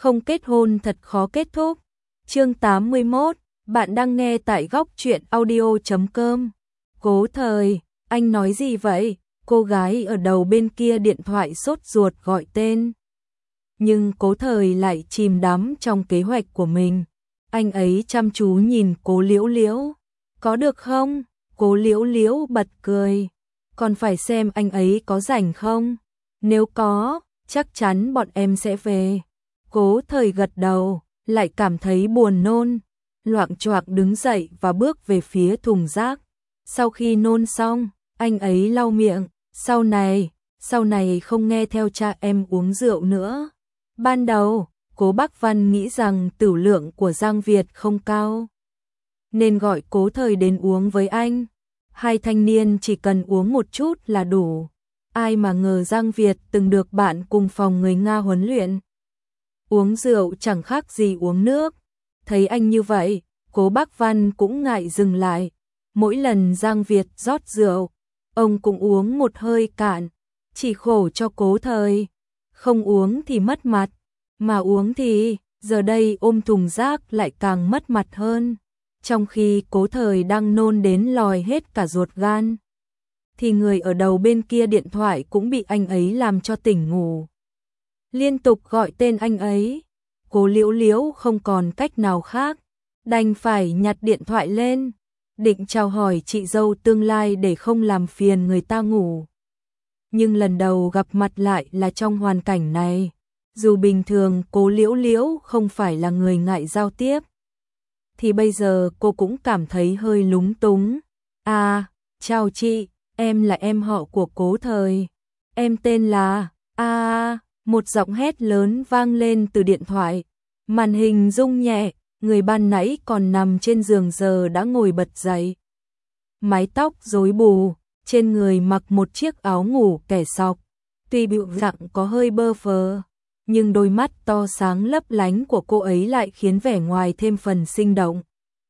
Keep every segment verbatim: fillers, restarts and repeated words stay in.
Không kết hôn thật khó kết thúc. Chương tám mươi mốt, bạn đang nghe tại góc truyện audio chấm com. Cố Thời, anh nói gì vậy? Cô gái ở đầu bên kia điện thoại sốt ruột gọi tên. Nhưng Cố Thời lại chìm đắm trong kế hoạch của mình. Anh ấy chăm chú nhìn Cố Liễu Liễu. Có được không? Cố Liễu Liễu bật cười. Còn phải xem anh ấy có rảnh không? Nếu có, chắc chắn bọn em sẽ về. Cố Thời gật đầu, lại cảm thấy buồn nôn, loạng choạng đứng dậy và bước về phía thùng rác. Sau khi nôn xong, anh ấy lau miệng, sau này, sau này không nghe theo cha em uống rượu nữa. Ban đầu, Cố Bác Văn nghĩ rằng tửu lượng của Giang Việt không cao, nên gọi Cố Thời đến uống với anh. Hai thanh niên chỉ cần uống một chút là đủ. Ai mà ngờ Giang Việt từng được bạn cùng phòng người Nga huấn luyện. Uống rượu chẳng khác gì uống nước. Thấy anh như vậy, Cố Bác Văn cũng ngại dừng lại. Mỗi lần Giang Việt rót rượu, ông cũng uống một hơi cạn. Chỉ khổ cho Cố Thời. Không uống thì mất mặt, mà uống thì giờ đây ôm thùng rác lại càng mất mặt hơn. Trong khi Cố Thời đang nôn đến lòi hết cả ruột gan, thì người ở đầu bên kia điện thoại cũng bị anh ấy làm cho tỉnh ngủ. Liên tục gọi tên anh ấy. Cố Liễu Liễu không còn cách nào khác, đành phải nhặt điện thoại lên, định chào hỏi chị dâu tương lai để không làm phiền người ta ngủ. Nhưng lần đầu gặp mặt lại là trong hoàn cảnh này. Dù bình thường Cố Liễu Liễu không phải là người ngại giao tiếp, thì bây giờ cô cũng cảm thấy hơi lúng túng. À, chào chị, em là em họ của Cố Thời. Em tên là... À, một giọng hét lớn vang lên từ điện thoại. Màn hình rung nhẹ, người ban nãy còn nằm trên giường giờ đã ngồi bật dậy. Mái tóc rối bù, trên người mặc một chiếc áo ngủ kẻ sọc. Tuy bịu dạng có hơi bơ phờ, nhưng đôi mắt to sáng lấp lánh của cô ấy lại khiến vẻ ngoài thêm phần sinh động.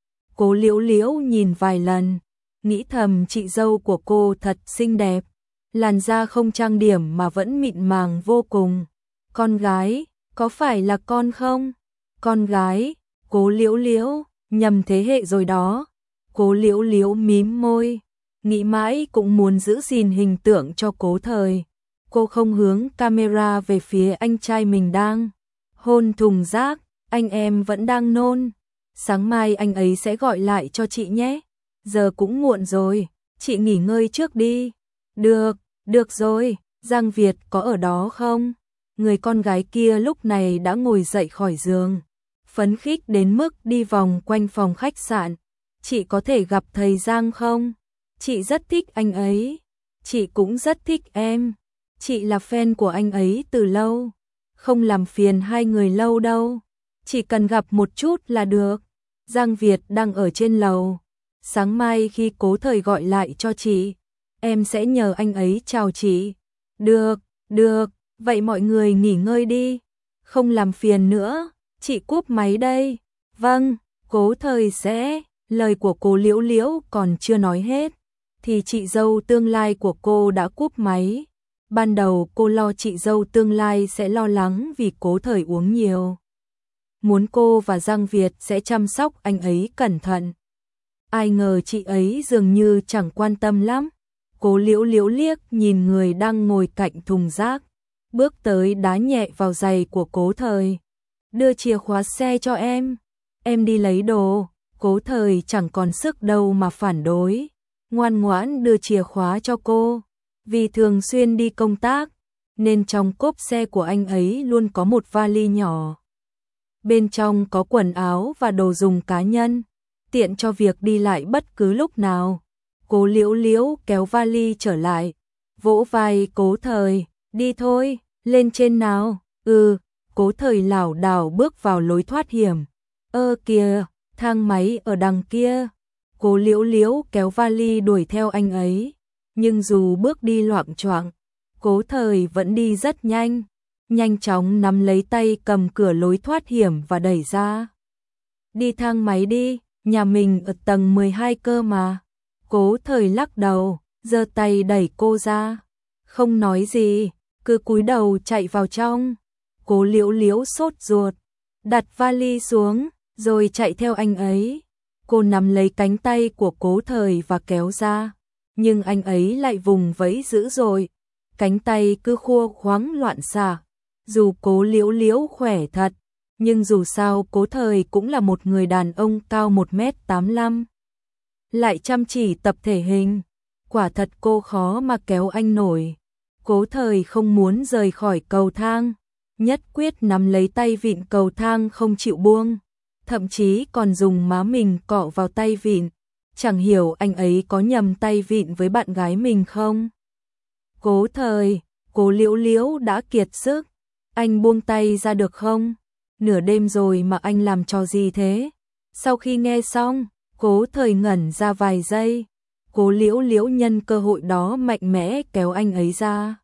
Cố Liễu Liễu nhìn vài lần, nghĩ thầm chị dâu của cô thật xinh đẹp, làn da không trang điểm mà vẫn mịn màng vô cùng. Con gái, có phải là con không? Con gái, Cố Liễu Liễu, nhầm thế hệ rồi đó. Cố Liễu Liễu mím môi, nghĩ mãi cũng muốn giữ gìn hình tượng cho Cố Thời. Cô không hướng camera về phía anh trai mình đang hôn thùng rác. Anh em vẫn đang nôn. Sáng mai anh ấy sẽ gọi lại cho chị nhé. Giờ cũng muộn rồi, chị nghỉ ngơi trước đi. Được, được rồi, Giang Việt có ở đó không? Người con gái kia lúc này đã ngồi dậy khỏi giường, phấn khích đến mức đi vòng quanh phòng khách sạn. Chị có thể gặp thầy Giang không? Chị rất thích anh ấy. Chị cũng rất thích em. Chị là fan của anh ấy từ lâu. Không làm phiền hai người lâu đâu. Chỉ cần gặp một chút là được. Giang Việt đang ở trên lầu. Sáng mai khi Cố Thời gọi lại cho chị, em sẽ nhờ anh ấy chào chị. Được, được, vậy mọi người nghỉ ngơi đi. Không làm phiền nữa, chị cúp máy đây. Vâng, Cố Thời sẽ... Lời của Cố Liễu Liễu còn chưa nói hết, thì chị dâu tương lai của cô đã cúp máy. Ban đầu cô lo chị dâu tương lai sẽ lo lắng vì Cố Thời uống nhiều, muốn cô và Giang Việt sẽ chăm sóc anh ấy cẩn thận. Ai ngờ chị ấy dường như chẳng quan tâm lắm. Cố Liễu Liễu liếc nhìn người đang ngồi cạnh thùng rác, bước tới đá nhẹ vào giày của Cố Thời. Đưa chìa khóa xe cho em, em đi lấy đồ. Cố Thời chẳng còn sức đâu mà phản đối, ngoan ngoãn đưa chìa khóa cho cô. Vì thường xuyên đi công tác, nên trong cốp xe của anh ấy luôn có một vali nhỏ. Bên trong có quần áo và đồ dùng cá nhân, tiện cho việc đi lại bất cứ lúc nào. Cố Liễu Liễu kéo vali trở lại, vỗ vai Cố Thời, đi thôi, lên trên nào. Ừ, Cố Thời lảo đảo bước vào lối thoát hiểm. Ơ kìa, thang máy ở đằng kia. Cố Liễu Liễu kéo vali đuổi theo anh ấy, nhưng dù bước đi loạng choạng, Cố Thời vẫn đi rất nhanh, nhanh chóng nắm lấy tay cầm cửa lối thoát hiểm và đẩy ra. Đi thang máy đi, nhà mình ở tầng mười hai cơ mà. Cố Thời lắc đầu, giơ tay đẩy cô ra, không nói gì, cứ cúi đầu chạy vào trong. Cố Liễu Liễu sốt ruột, đặt vali xuống, rồi chạy theo anh ấy. Cô nắm lấy cánh tay của Cố Thời và kéo ra, nhưng anh ấy lại vùng vẫy dữ dội, cánh tay cứ khua khoắng loạn xạ. Dù Cố Liễu Liễu khỏe thật, nhưng dù sao Cố Thời cũng là một người đàn ông cao một mét tám mươi lăm, lại chăm chỉ tập thể hình, quả thật cô khó mà kéo anh nổi. Cố Thời không muốn rời khỏi cầu thang, nhất quyết nắm lấy tay vịn cầu thang không chịu buông, thậm chí còn dùng má mình cọ vào tay vịn, chẳng hiểu anh ấy có nhầm tay vịn với bạn gái mình không. Cố Thời, Cố Liễu Liễu đã kiệt sức, anh buông tay ra được không? Nửa đêm rồi mà anh làm trò gì thế? Sau khi nghe xong, Cố Thời ngẩn ra vài giây, Cố Liễu Liễu nhân cơ hội đó mạnh mẽ kéo anh ấy ra.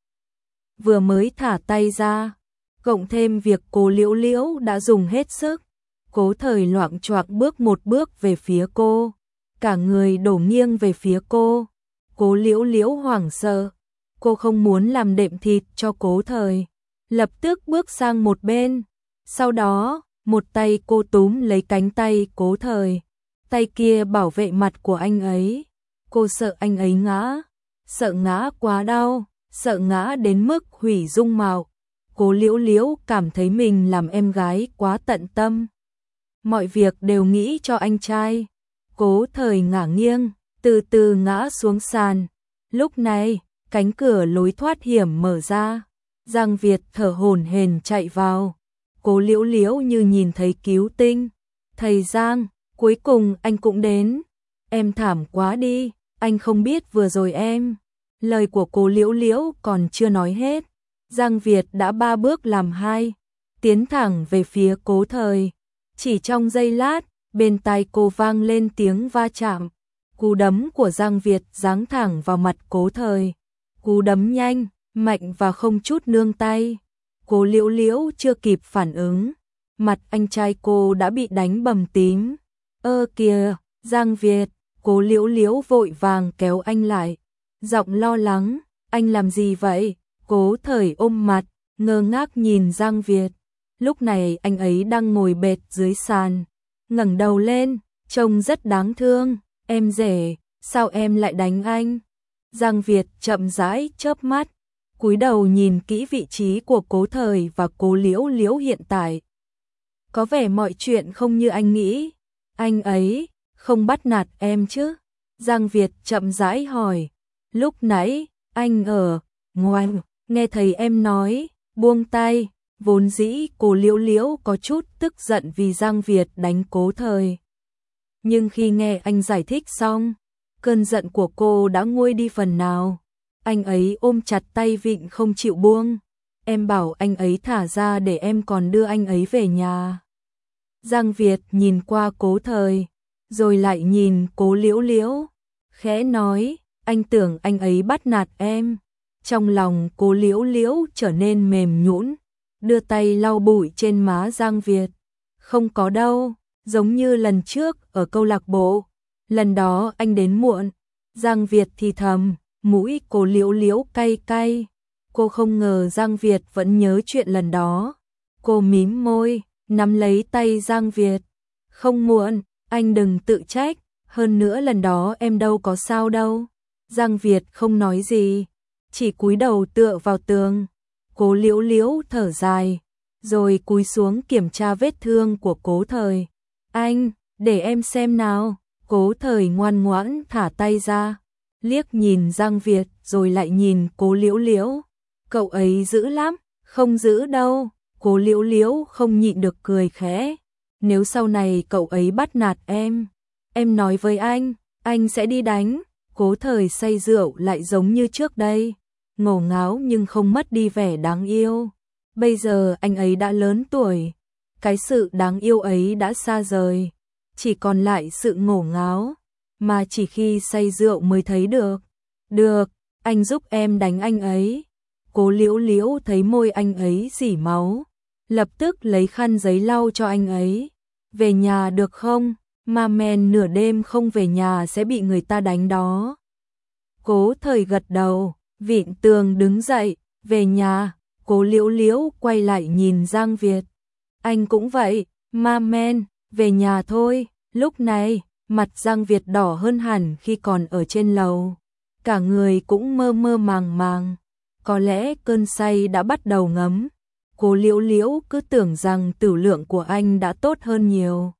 Vừa mới thả tay ra, cộng thêm việc Cố Liễu Liễu đã dùng hết sức, Cố Thời loạng choạng bước một bước về phía cô, cả người đổ nghiêng về phía cô. Cố Liễu Liễu hoảng sợ, cô không muốn làm đệm thịt cho Cố Thời, lập tức bước sang một bên. Sau đó, một tay cô túm lấy cánh tay Cố Thời, tay kia bảo vệ mặt của anh ấy. Cô sợ anh ấy ngã, sợ ngã quá đau, sợ ngã đến mức hủy dung mạo. Cố Liễu Liễu cảm thấy mình làm em gái quá tận tâm, mọi việc đều nghĩ cho anh trai. Cố Thời ngả nghiêng, từ từ ngã xuống sàn. Lúc này, cánh cửa lối thoát hiểm mở ra, Giang Việt thở hổn hển chạy vào. Cố Liễu Liễu như nhìn thấy cứu tinh. Thầy Giang, cuối cùng anh cũng đến. Em thảm quá đi, anh không biết vừa rồi em. Lời của Cố Liễu Liễu còn chưa nói hết, Giang Việt đã ba bước làm hai, tiến thẳng về phía Cố Thời. Chỉ trong giây lát, bên tai cô vang lên tiếng va chạm. Cú đấm của Giang Việt giáng thẳng vào mặt Cố Thời. Cú đấm nhanh, mạnh và không chút nương tay. Cố Liễu Liễu chưa kịp phản ứng, mặt anh trai cô đã bị đánh bầm tím. Ơ kìa, Giang Việt, Cố Liễu Liễu vội vàng kéo anh lại, giọng lo lắng, anh làm gì vậy? Cố Thời ôm mặt, ngơ ngác nhìn Giang Việt. Lúc này anh ấy đang ngồi bệt dưới sàn, ngẩng đầu lên, trông rất đáng thương. Em rể, sao em lại đánh anh? Giang Việt chậm rãi chớp mắt, cúi đầu nhìn kỹ vị trí của Cố Thời và Cố Liễu Liễu hiện tại. Có vẻ mọi chuyện không như anh nghĩ. Anh ấy không bắt nạt em chứ? Giang Việt chậm rãi hỏi. Lúc nãy, anh ở ngoài, nghe thấy em nói, buông tay. Vốn dĩ Cố Liễu Liễu có chút tức giận vì Giang Việt đánh Cố Thời. Nhưng khi nghe anh giải thích xong, cơn giận của cô đã nguôi đi phần nào. Anh ấy ôm chặt tay vịn không chịu buông. Em bảo anh ấy thả ra để em còn đưa anh ấy về nhà. Giang Việt nhìn qua Cố Thời, rồi lại nhìn Cố Liễu Liễu, khẽ nói, anh tưởng anh ấy bắt nạt em. Trong lòng Cố Liễu Liễu trở nên mềm nhũn, đưa tay lau bụi trên má Giang Việt. Không có đâu, giống như lần trước ở câu lạc bộ, lần đó anh đến muộn. Giang Việt thì thầm, mũi Cố Liễu Liễu cay cay. Cô không ngờ Giang Việt vẫn nhớ chuyện lần đó. Cô mím môi, nắm lấy tay Giang Việt. Không muộn, anh đừng tự trách, hơn nữa lần đó em đâu có sao đâu. Giang Việt không nói gì, chỉ cúi đầu tựa vào tường. Cố Liễu Liễu thở dài, rồi cúi xuống kiểm tra vết thương của Cố Thời. Anh, để em xem nào. Cố Thời ngoan ngoãn thả tay ra, liếc nhìn Giang Việt rồi lại nhìn Cố Liễu Liễu. Cậu ấy dữ lắm. Không dữ đâu. Cố Liễu Liễu không nhịn được cười khẽ. Nếu sau này cậu ấy bắt nạt em, em nói với anh, anh sẽ đi đánh. Cố Thời say rượu lại giống như trước đây, ngổ ngáo nhưng không mất đi vẻ đáng yêu. Bây giờ anh ấy đã lớn tuổi, cái sự đáng yêu ấy đã xa rời, chỉ còn lại sự ngổ ngáo, mà chỉ khi say rượu mới thấy được. Được, anh giúp em đánh anh ấy. Cố Liễu Liễu thấy môi anh ấy rỉ máu, lập tức lấy khăn giấy lau cho anh ấy. Về nhà được không? Ma men nửa đêm không về nhà sẽ bị người ta đánh đó. Cố Thời gật đầu, vịn tường đứng dậy, về nhà. Cố Liễu Liễu quay lại nhìn Giang Việt. Anh cũng vậy, ma men, về nhà thôi. Lúc này, mặt Giang Việt đỏ hơn hẳn khi còn ở trên lầu. Cả người cũng mơ mơ màng màng. Có lẽ cơn say đã bắt đầu ngấm. Cô Liễu Liễu cứ tưởng rằng tử lượng của anh đã tốt hơn nhiều.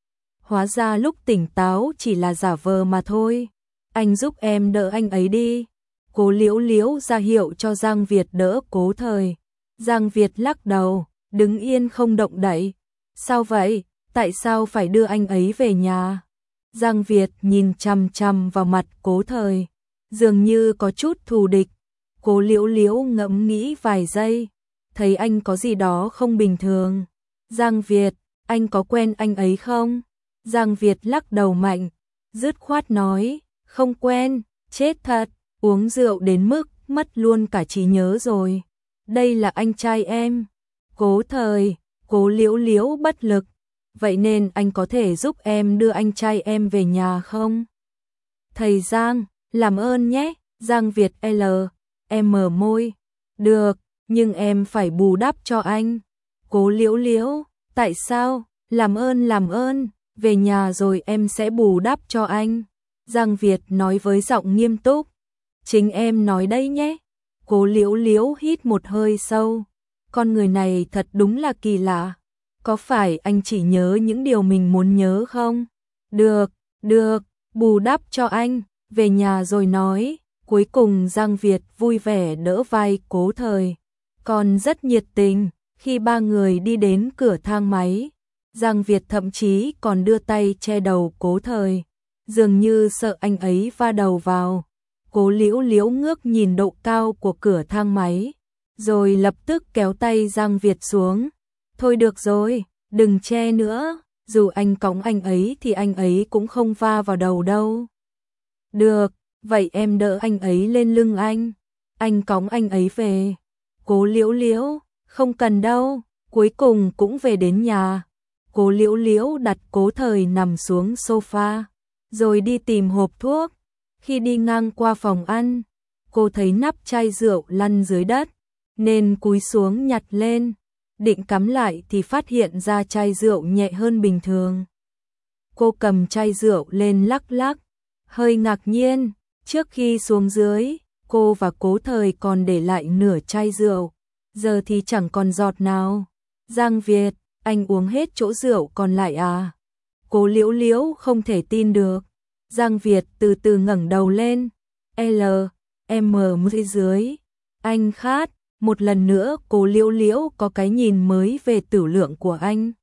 Hóa ra lúc tỉnh táo chỉ là giả vờ mà thôi. Anh giúp em đỡ anh ấy đi. Cô Liễu Liễu ra hiệu cho Giang Việt đỡ Cố Thời. Giang Việt lắc đầu, đứng yên không động đậy. Sao vậy? Tại sao phải đưa anh ấy về nhà? Giang Việt nhìn chằm chằm vào mặt Cố Thời, dường như có chút thù địch. Cố Liễu Liễu ngẫm nghĩ vài giây, thấy anh có gì đó không bình thường. Giang Việt, anh có quen anh ấy không? Giang Việt lắc đầu mạnh, dứt khoát nói, không quen, chết thật, uống rượu đến mức mất luôn cả trí nhớ rồi. Đây là anh trai em. Cố Thời, Cố Liễu Liễu bất lực. Vậy nên anh có thể giúp em đưa anh trai em về nhà không? Thầy Giang, làm ơn nhé. Giang Việt L, em mở môi. Được, nhưng em phải bù đắp cho anh. Cố Liễu Liễu, tại sao? Làm ơn làm ơn, về nhà rồi em sẽ bù đắp cho anh. Giang Việt nói với giọng nghiêm túc. Chính em nói đây nhé. Cố Liễu Liễu hít một hơi sâu. Con người này thật đúng là kỳ lạ. Có phải anh chỉ nhớ những điều mình muốn nhớ không? Được, được, bù đắp cho anh, về nhà rồi nói. Cuối cùng Giang Việt vui vẻ đỡ vai Cố Thời. Còn rất nhiệt tình, khi ba người đi đến cửa thang máy. Giang Việt thậm chí còn đưa tay che đầu Cố Thời, dường như sợ anh ấy va đầu vào. Cố Liễu Liễu ngước nhìn độ cao của cửa thang máy, rồi lập tức kéo tay Giang Việt xuống. Thôi được rồi, đừng che nữa, dù anh cõng anh ấy thì anh ấy cũng không va vào đầu đâu. Được, vậy em đỡ anh ấy lên lưng anh, anh cõng anh ấy về. Cố Liễu Liễu, không cần đâu, cuối cùng cũng về đến nhà. Cố Liễu Liễu đặt Cố Thời nằm xuống sofa, rồi đi tìm hộp thuốc. Khi đi ngang qua phòng ăn, cô thấy nắp chai rượu lăn dưới đất, nên cúi xuống nhặt lên. Định cắm lại thì phát hiện ra chai rượu nhẹ hơn bình thường. Cô cầm chai rượu lên lắc lắc, hơi ngạc nhiên. Trước khi xuống dưới, cô và Cố Thời còn để lại nửa chai rượu, giờ thì chẳng còn giọt nào. Giang Việt, anh uống hết chỗ rượu còn lại à? Cố Liễu Liễu không thể tin được. Giang Việt từ từ ngẩng đầu lên. L, M dưới dưới. Anh khát. Một lần nữa Cố Liễu Liễu có cái nhìn mới về tử lượng của anh.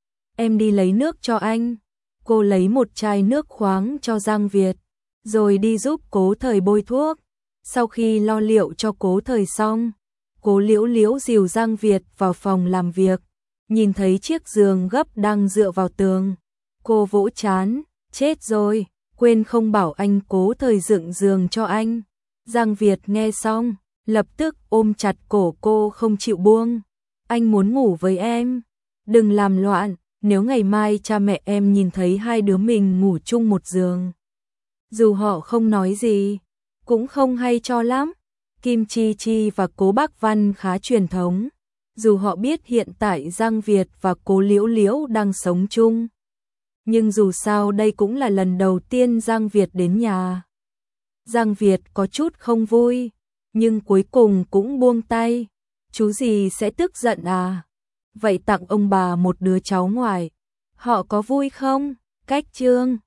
Em đi lấy nước cho anh. Cô lấy một chai nước khoáng cho Giang Việt, rồi đi giúp Cố Thời bôi thuốc. Sau khi lo liệu cho Cố Thời xong, Cố Liễu Liễu dìu Giang Việt vào phòng làm việc. Nhìn thấy chiếc giường gấp đang dựa vào tường, cô vỗ trán, chết rồi, quên không bảo anh Cố Thời dựng giường cho anh. Giang Việt nghe xong, lập tức ôm chặt cổ cô không chịu buông. Anh muốn ngủ với em. Đừng làm loạn, nếu ngày mai cha mẹ em nhìn thấy hai đứa mình ngủ chung một giường. Dù họ không nói gì, cũng không hay cho lắm. Kim Chi Chi và Cố Bác Văn khá truyền thống. Dù họ biết hiện tại Giang Việt và Cố Liễu Liễu đang sống chung, nhưng dù sao đây cũng là lần đầu tiên Giang Việt đến nhà. Giang Việt có chút không vui, nhưng cuối cùng cũng buông tay. Chú gì sẽ tức giận à? Vậy tặng ông bà một đứa cháu ngoại, họ có vui không? Cách chương